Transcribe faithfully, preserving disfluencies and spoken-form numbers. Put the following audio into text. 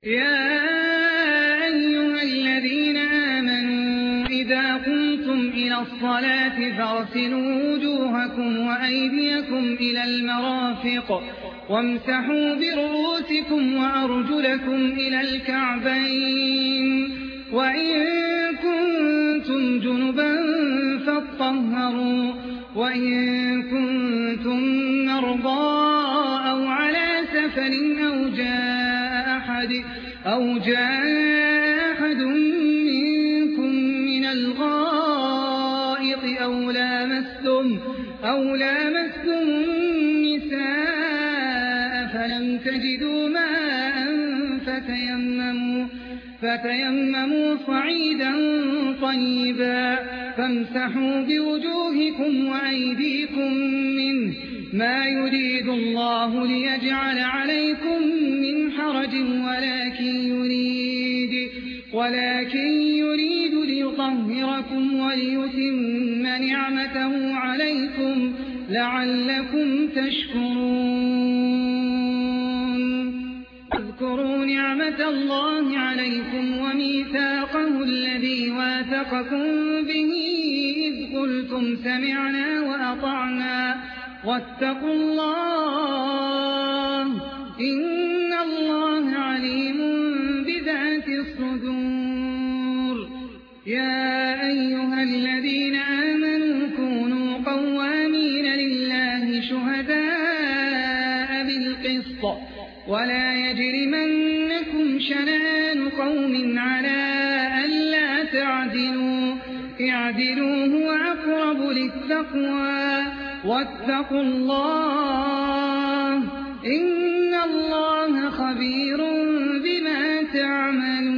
يا أيها الذين آمنوا إذا قمتم إلى الصلاة فاغسلوا وجوهكم وأيديكم إلى المرافق وامسحوا برؤوسكم وأرجلكم إلى الكعبين وإن كنتم جنبا فاطهروا وإن كنتم مرضى أو على سفر أو جاء أحد أو جاء أحد منكم من الغائط أو لامستم أو لامستم النساء فلم تجدوا ماء فتيمموا فتيمموا صعيدا طيبا فامسحوا بوجوهكم وأيديكم منه ما يريد الله ليجعل عليكم من حرج ولكن يريد ولكن يريد ليطهركم وليتم نعمته عليكم لعلكم تشكرون. اذكروا نعمة الله عليكم وميثاقه الذي واثقكم به إذ قلتم سمعنا وأطعنا واتقوا الله إن الله عليم بذات الصدور. يا أيها الذين آمنوا كونوا قوامين لله شهداء بالقسط ولا يجرمنكم شنآن قوم على ألا تعدلوا اعدلوا هو أقرب للتقوى واتقوا الله إن الله خبير بما تعملون.